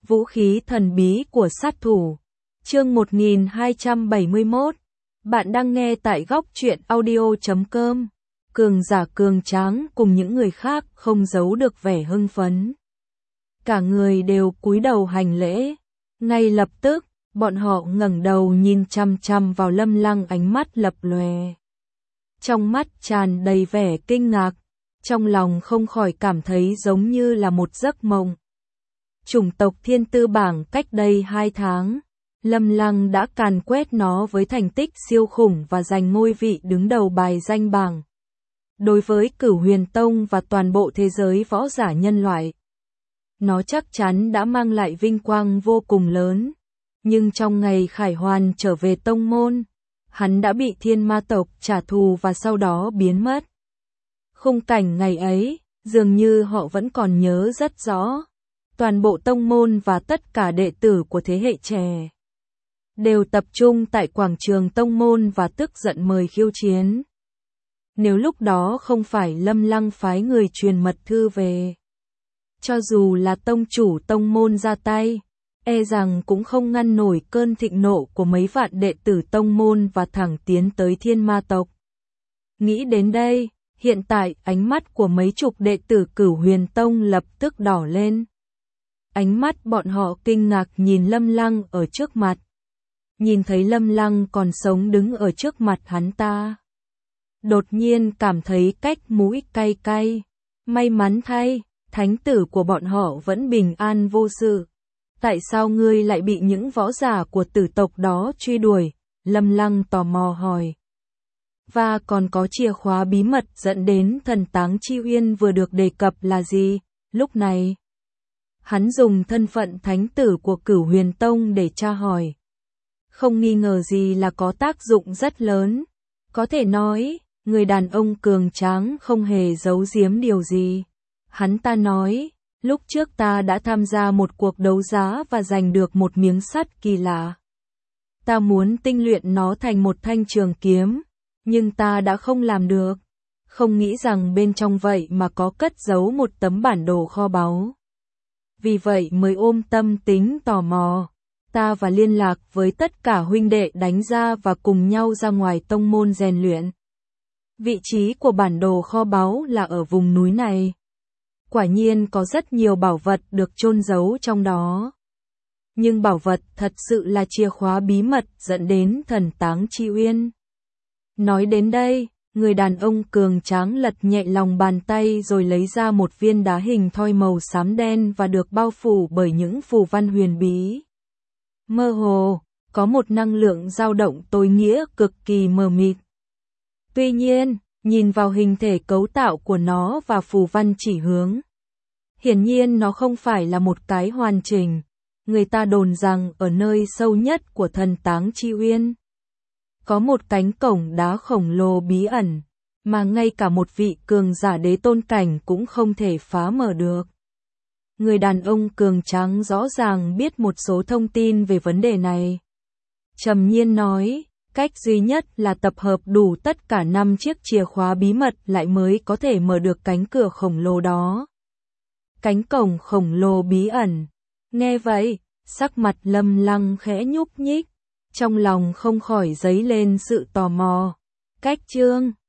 Vũ khí thần bí của sát thủ. Chương 1271. Bạn đang nghe tại góc truyện audio.com. Cường giả cường tráng cùng những người khác không giấu được vẻ hưng phấn. Cả người đều cúi đầu hành lễ. Ngay lập tức, bọn họ ngẩng đầu nhìn chằm chằm vào Lâm Lăng, ánh mắt lập lòe. Trong mắt tràn đầy vẻ kinh ngạc, trong lòng không khỏi cảm thấy giống như là một giấc mộng. Chủng tộc thiên tư bảng cách đây 2 tháng, Lâm Lăng đã càn quét nó với thành tích siêu khủng và giành ngôi vị đứng đầu bài danh bảng. Đối với Cửu Huyền Tông và toàn bộ thế giới võ giả nhân loại, nó chắc chắn đã mang lại vinh quang vô cùng lớn. Nhưng trong ngày Khải Hoàn trở về tông môn, hắn đã bị thiên ma tộc trả thù và sau đó biến mất. Khung cảnh ngày ấy, dường như họ vẫn còn nhớ rất rõ. Toàn bộ tông môn và tất cả đệ tử của thế hệ trẻ đều tập trung tại quảng trường tông môn và tức giận mời khiêu chiến. Nếu lúc đó không phải Lâm Lăng phái người truyền mật thư về, cho dù là tông chủ tông môn ra tay, e rằng cũng không ngăn nổi cơn thịnh nộ của mấy vạn đệ tử tông môn và thẳng tiến tới thiên ma tộc. Nghĩ đến đây, hiện tại ánh mắt của mấy chục đệ tử Cửu Huyền Tông lập tức đỏ lên. Ánh mắt bọn họ kinh ngạc nhìn Lâm Lăng ở trước mặt. Nhìn thấy Lâm Lăng còn sống đứng ở trước mặt hắn ta, đột nhiên cảm thấy cách mũi cay cay. May mắn thay, thánh tử của bọn họ vẫn bình an vô sự. Tại sao ngươi lại bị những võ giả của tử tộc đó truy đuổi? Lâm Lăng tò mò hỏi. Và còn có chìa khóa bí mật dẫn đến thần táng Chi Uyên vừa được đề cập là gì? Lúc này, hắn dùng thân phận thánh tử của Cửu Huyền Tông để tra hỏi. Không nghi ngờ gì là có tác dụng rất lớn. Có thể nói, người đàn ông cường tráng không hề giấu giếm điều gì. Hắn ta nói, lúc trước ta đã tham gia một cuộc đấu giá và giành được một miếng sắt kỳ lạ. Ta muốn tinh luyện nó thành một thanh trường kiếm, nhưng ta đã không làm được. Không nghĩ rằng bên trong vậy mà có cất giấu một tấm bản đồ kho báu. Vì vậy mới ôm tâm tính tò mò, ta và liên lạc với tất cả huynh đệ đánh ra và cùng nhau ra ngoài tông môn rèn luyện. Vị trí của bản đồ kho báu là ở vùng núi này. Quả nhiên có rất nhiều bảo vật được chôn giấu trong đó. Nhưng bảo vật thật sự là chìa khóa bí mật dẫn đến thần táng Chi Uyên. Nói đến đây, người đàn ông cường tráng lật nhẹ lòng bàn tay rồi lấy ra một viên đá hình thoi màu xám đen và được bao phủ bởi những phù văn huyền bí. Mơ hồ, có một năng lượng dao động tối nghĩa cực kỳ mờ mịt. Tuy nhiên, nhìn vào hình thể cấu tạo của nó và phù văn chỉ hướng, hiển nhiên nó không phải là một cái hoàn chỉnh. Người ta đồn rằng ở nơi sâu nhất của thần táng Chi Uyên, có một cánh cổng đá khổng lồ bí ẩn, mà ngay cả một vị cường giả đế tôn cảnh cũng không thể phá mở được. Người đàn ông cường tráng rõ ràng biết một số thông tin về vấn đề này. Trầm nhiên nói, cách duy nhất là tập hợp đủ tất cả 5 chiếc chìa khóa bí mật lại mới có thể mở được cánh cửa khổng lồ đó. Cánh cổng khổng lồ bí ẩn. Nghe vậy, sắc mặt Lâm Lăng khẽ nhúc nhích, trong lòng không khỏi dấy lên sự tò mò. Cách chương